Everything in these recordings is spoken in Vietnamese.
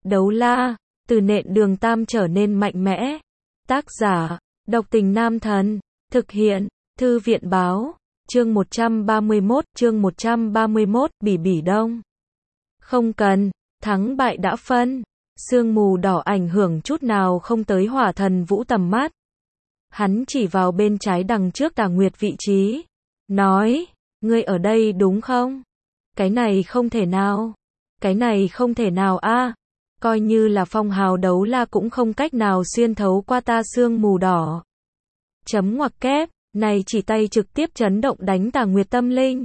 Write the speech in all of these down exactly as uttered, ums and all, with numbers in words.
Đấu la, từ nện đường tam trở nên mạnh mẽ. Tác giả, Độc Tình Nam Thần. Thực hiện, Thư viện báo. Chương một trăm ba mươi mốt, chương một trăm ba mươi mốt, Bỉ Bỉ Đông. Không cần, thắng bại đã phân. Sương mù đỏ ảnh hưởng chút nào không tới Hỏa Thần Vũ tầm mắt. Hắn chỉ vào bên trái đằng trước Tà Nguyệt vị trí. Nói, ngươi ở đây đúng không? Cái này không thể nào. Cái này không thể nào a. Coi như là phong hào đấu la cũng không cách nào xuyên thấu qua ta sương mù đỏ. Chấm ngoặc kép, này chỉ tay trực tiếp chấn động đánh Tà Nguyệt tâm linh.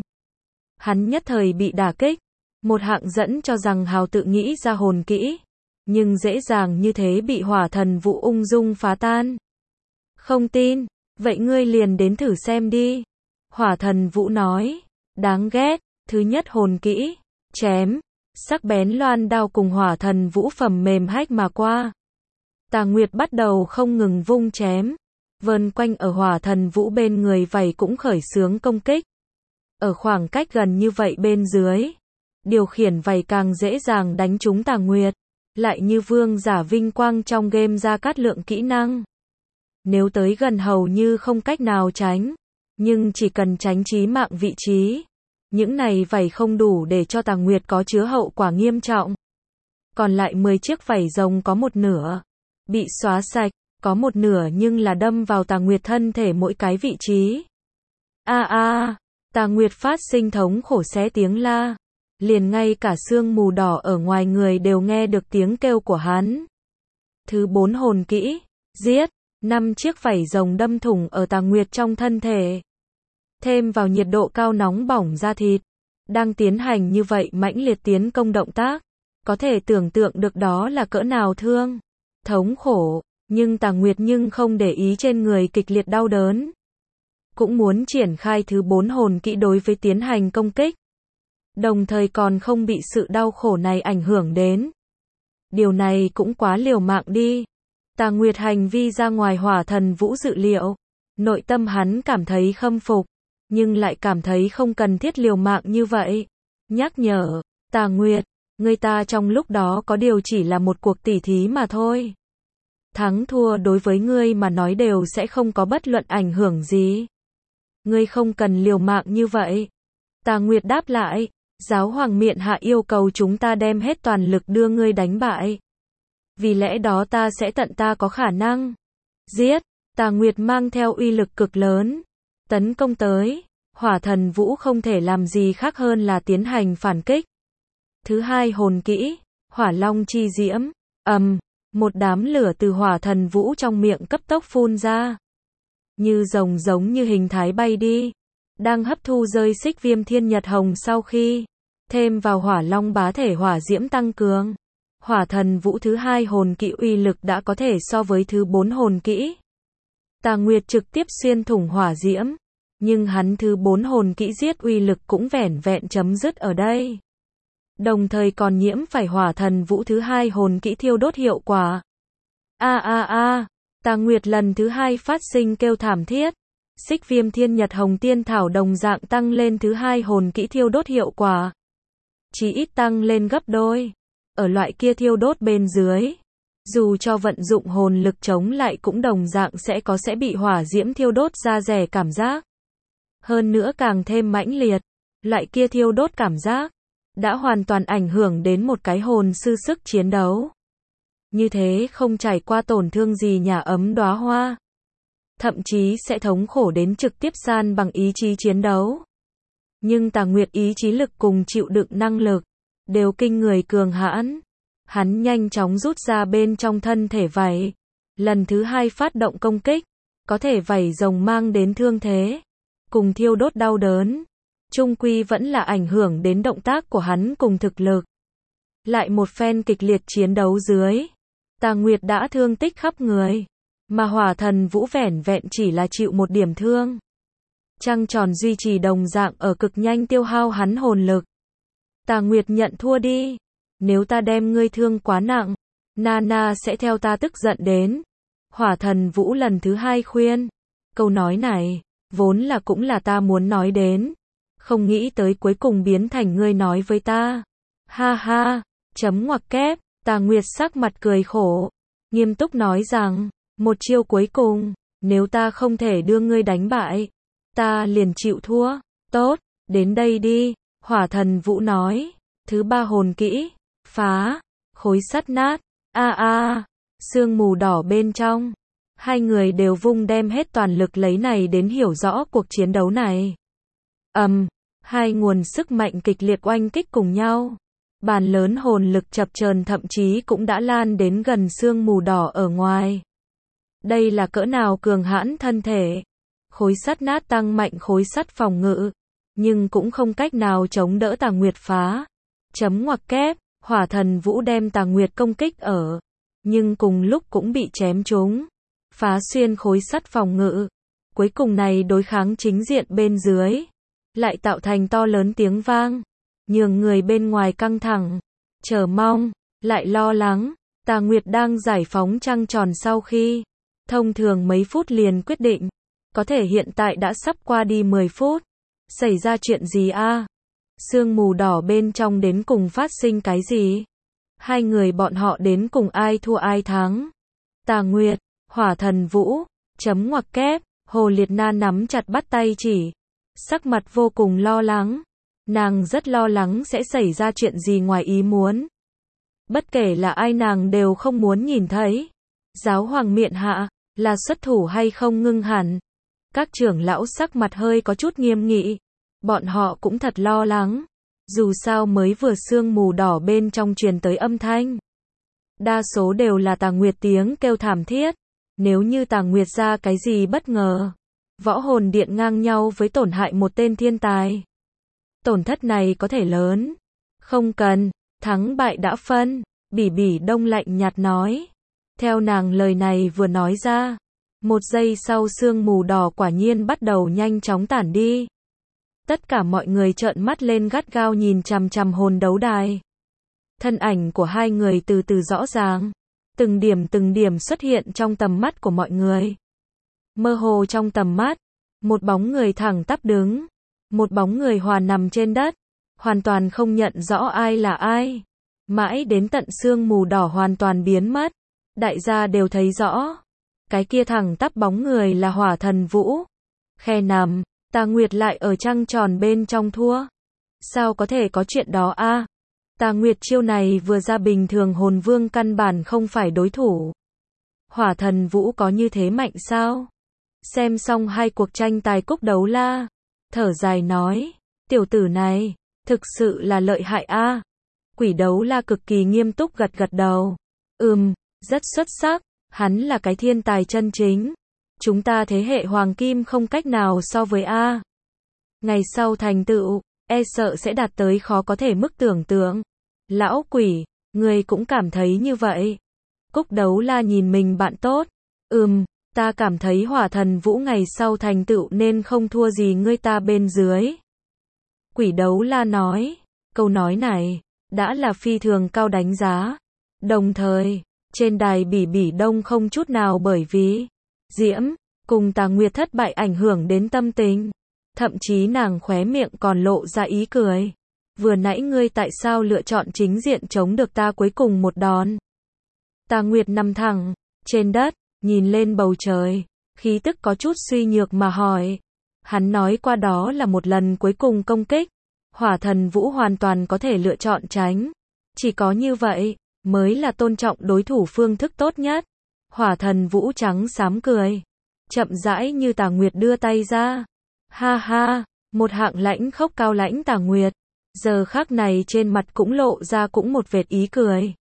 Hắn nhất thời bị đả kích. Một hạng dẫn cho rằng hào tự nghĩ ra hồn kỹ. Nhưng dễ dàng như thế bị Hỏa Thần Vũ ung dung phá tan. Không tin, vậy ngươi liền đến thử xem đi. Hỏa Thần Vũ nói, đáng ghét, thứ nhất hồn kỹ, chém, sắc bén loan đao cùng Hỏa Thần Vũ phẩm mềm hách mà qua. Tà Nguyệt bắt đầu không ngừng vung chém, vờn quanh ở Hỏa Thần Vũ bên người vảy cũng khởi xướng công kích. Ở khoảng cách gần như vậy bên dưới, điều khiển vảy càng dễ dàng đánh trúng Tà Nguyệt, lại như vương giả vinh quang trong game Gia Cát Lượng kỹ năng. Nếu tới gần hầu như không cách nào tránh, nhưng chỉ cần tránh chí mạng vị trí, những này vảy không đủ để cho Tà Nguyệt có chứa hậu quả nghiêm trọng. Còn lại mười chiếc vảy rồng có một nửa bị xóa sạch, có một nửa nhưng là đâm vào Tà Nguyệt thân thể mỗi cái vị trí. A a, Tà Nguyệt phát sinh thống khổ xé tiếng la, liền ngay cả sương mù đỏ ở ngoài người đều nghe được tiếng kêu của hắn. Thứ bốn hồn kỹ, giết. Năm chiếc vảy rồng đâm thủng ở Tà Nguyệt trong thân thể. Thêm vào nhiệt độ cao nóng bỏng da thịt. Đang tiến hành như vậy mãnh liệt tiến công động tác. Có thể tưởng tượng được đó là cỡ nào thương, thống khổ. Nhưng Tà Nguyệt nhưng không để ý trên người kịch liệt đau đớn. Cũng muốn triển khai thứ bốn hồn kỹ đối với tiến hành công kích. Đồng thời còn không bị sự đau khổ này ảnh hưởng đến. Điều này cũng quá liều mạng đi. Tà Nguyệt hành vi ra ngoài Hỏa Thần Vũ dự liệu. Nội tâm hắn cảm thấy khâm phục, nhưng lại cảm thấy không cần thiết liều mạng như vậy. Nhắc nhở, Tà Nguyệt, người ta trong lúc đó có điều chỉ là một cuộc tỉ thí mà thôi. Thắng thua đối với ngươi mà nói đều sẽ không có bất luận ảnh hưởng gì. Ngươi không cần liều mạng như vậy. Tà Nguyệt đáp lại, giáo hoàng miện hạ yêu cầu chúng ta đem hết toàn lực đưa ngươi đánh bại. Vì lẽ đó ta sẽ tận ta có khả năng. Giết, Tà Nguyệt mang theo uy lực cực lớn. Tấn công tới, Hỏa Thần Vũ không thể làm gì khác hơn là tiến hành phản kích. Thứ hai hồn kỹ, Hỏa Long chi diễm, ầm, một đám lửa từ Hỏa Thần Vũ trong miệng cấp tốc phun ra. Như rồng giống như hình thái bay đi. Đang hấp thu rơi xích viêm thiên nhật hồng sau khi thêm vào Hỏa Long bá thể hỏa diễm tăng cường. Hỏa Thần Vũ thứ hai hồn kỹ uy lực đã có thể so với thứ bốn hồn kỹ. Tà Nguyệt trực tiếp xuyên thủng hỏa diễm, nhưng hắn thứ bốn hồn kỹ giết uy lực cũng vẻn vẹn chấm dứt ở đây. Đồng thời còn nhiễm phải Hỏa Thần Vũ thứ hai hồn kỹ thiêu đốt hiệu quả. A a a, Tà Nguyệt lần thứ hai phát sinh kêu thảm thiết. Xích viêm thiên nhật hồng tiên thảo đồng dạng tăng lên thứ hai hồn kỹ thiêu đốt hiệu quả. Chỉ ít tăng lên gấp đôi. Ở loại kia thiêu đốt bên dưới, dù cho vận dụng hồn lực chống lại cũng đồng dạng sẽ có sẽ bị hỏa diễm thiêu đốt ra rẻ cảm giác. Hơn nữa càng thêm mãnh liệt, loại kia thiêu đốt cảm giác đã hoàn toàn ảnh hưởng đến một cái hồn sư sức chiến đấu. Như thế không trải qua tổn thương gì nhà ấm đóa hoa, thậm chí sẽ thống khổ đến trực tiếp san bằng ý chí chiến đấu. Nhưng Tà Nguyệt ý chí lực cùng chịu đựng năng lực đều kinh người cường hãn. Hắn nhanh chóng rút ra bên trong thân thể vảy. Lần thứ hai phát động công kích. Có thể vảy rồng mang đến thương thế. Cùng thiêu đốt đau đớn. Trung quy vẫn là ảnh hưởng đến động tác của hắn cùng thực lực. Lại một phen kịch liệt chiến đấu dưới. Tà Nguyệt đã thương tích khắp người. Mà Hỏa Thần Vũ vẻn vẹn chỉ là chịu một điểm thương. Trăng tròn duy trì đồng dạng ở cực nhanh tiêu hao hắn hồn lực. Tà Nguyệt nhận thua đi. Nếu ta đem ngươi thương quá nặng, Nana sẽ theo ta tức giận đến. Hỏa Thần Vũ lần thứ hai khuyên. Câu nói này, vốn là cũng là ta muốn nói đến. Không nghĩ tới cuối cùng biến thành ngươi nói với ta. Ha ha, chấm ngoặc kép, Tà Nguyệt sắc mặt cười khổ, nghiêm túc nói rằng, một chiêu cuối cùng, nếu ta không thể đưa ngươi đánh bại, ta liền chịu thua. Tốt, đến đây đi, Hỏa Thần Vũ nói. Thứ ba hồn kỹ, phá, khối sắt nát, a a, sương mù đỏ bên trong. Hai người đều vung đem hết toàn lực lấy này đến hiểu rõ cuộc chiến đấu này. Ầm, um, hai nguồn sức mạnh kịch liệt oanh kích cùng nhau. Bàn lớn hồn lực chập chờn thậm chí cũng đã lan đến gần sương mù đỏ ở ngoài. Đây là cỡ nào cường hãn thân thể. Khối sắt nát tăng mạnh khối sắt phòng ngự, nhưng cũng không cách nào chống đỡ Tà Nguyệt phá. Chấm ngoặc kép, Hỏa Thần Vũ đem Tà Nguyệt công kích ở, nhưng cùng lúc cũng bị chém trúng, phá xuyên khối sắt phòng ngự. Cuối cùng này đối kháng chính diện bên dưới, lại tạo thành to lớn tiếng vang, nhường người bên ngoài căng thẳng, chờ mong, lại lo lắng. Tà Nguyệt đang giải phóng trăng tròn sau khi, thông thường mấy phút liền quyết định, có thể hiện tại đã sắp qua đi mười phút. Xảy ra chuyện gì a? Sương mù đỏ bên trong đến cùng phát sinh cái gì? Hai người bọn họ đến cùng ai thua ai thắng? Tà Nguyệt, Hỏa Thần Vũ, chấm ngoặc kép, Hồ Liệt Na nắm chặt bắt tay chỉ, sắc mặt vô cùng lo lắng. Nàng rất lo lắng sẽ xảy ra chuyện gì ngoài ý muốn. Bất kể là ai nàng đều không muốn nhìn thấy. Giáo hoàng miện hạ, là xuất thủ hay không ngưng hẳn. Các trưởng lão sắc mặt hơi có chút nghiêm nghị. Bọn họ cũng thật lo lắng. Dù sao mới vừa sương mù đỏ bên trong truyền tới âm thanh. Đa số đều là Tà Nguyệt tiếng kêu thảm thiết. Nếu như Tà Nguyệt ra cái gì bất ngờ, võ hồn điện ngang nhau với tổn hại một tên thiên tài. Tổn thất này có thể lớn. Không cần, thắng bại đã phân, Bỉ Bỉ Đông lạnh nhạt nói. Theo nàng lời này vừa nói ra, một giây sau sương mù đỏ quả nhiên bắt đầu nhanh chóng tản đi. Tất cả mọi người trợn mắt lên gắt gao nhìn chằm chằm hồn đấu đài. Thân ảnh của hai người từ từ rõ ràng, từng điểm từng điểm xuất hiện trong tầm mắt của mọi người. Mơ hồ trong tầm mắt, một bóng người thẳng tắp đứng, một bóng người hòa nằm trên đất, hoàn toàn không nhận rõ ai là ai. Mãi đến tận sương mù đỏ hoàn toàn biến mất, đại gia đều thấy rõ, cái kia thẳng tắp bóng người là Hỏa Thần Vũ. Khe nằm, Tà Nguyệt lại ở trăng tròn bên trong thua. Sao có thể có chuyện đó a? À? Tà Nguyệt chiêu này vừa ra bình thường hồn vương căn bản không phải đối thủ. Hỏa Thần Vũ có như thế mạnh sao? Xem xong hai cuộc tranh tài cúc đấu la, thở dài nói, tiểu tử này, thực sự là lợi hại a. À? Quỷ đấu la cực kỳ nghiêm túc gật gật đầu. Ừm, rất xuất sắc, hắn là cái thiên tài chân chính. Chúng ta thế hệ hoàng kim không cách nào so với a. Ngày sau thành tựu, e sợ sẽ đạt tới khó có thể mức tưởng tượng. Lão quỷ, người cũng cảm thấy như vậy. Cúc đấu la nhìn mình bạn tốt. Ừm, ta cảm thấy Hỏa Thần Vũ ngày sau thành tựu nên không thua gì ngươi ta bên dưới. Quỷ đấu la nói, câu nói này, đã là phi thường cao đánh giá. Đồng thời, trên đài Bỉ Bỉ Đông không chút nào bởi vì Diễm cùng Tà Nguyệt thất bại ảnh hưởng đến tâm tình. Thậm chí nàng khóe miệng còn lộ ra ý cười. Vừa nãy ngươi tại sao lựa chọn chính diện chống được ta cuối cùng một đòn? Tà Nguyệt nằm thẳng trên đất, nhìn lên bầu trời, khí tức có chút suy nhược mà hỏi. Hắn nói qua đó là một lần cuối cùng công kích. Hỏa Thần Vũ hoàn toàn có thể lựa chọn tránh. Chỉ có như vậy, mới là tôn trọng đối thủ phương thức tốt nhất. Hỏa Thần Vũ trắng xám cười. Chậm rãi như Tà Nguyệt đưa tay ra. Ha ha, một hạng lãnh khốc cao lãnh Tà Nguyệt. Giờ khắc này trên mặt cũng lộ ra cũng một vệt ý cười.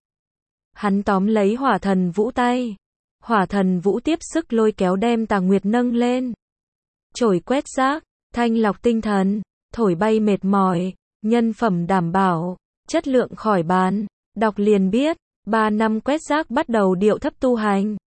Hắn tóm lấy Hỏa Thần Vũ tay. Hỏa Thần Vũ tiếp sức lôi kéo đem Tà Nguyệt nâng lên. Chổi quét rác, thanh lọc tinh thần, thổi bay mệt mỏi, nhân phẩm đảm bảo, chất lượng khỏi bàn. Đọc liền biết, ba năm quét rác bắt đầu điệu thấp tu hành.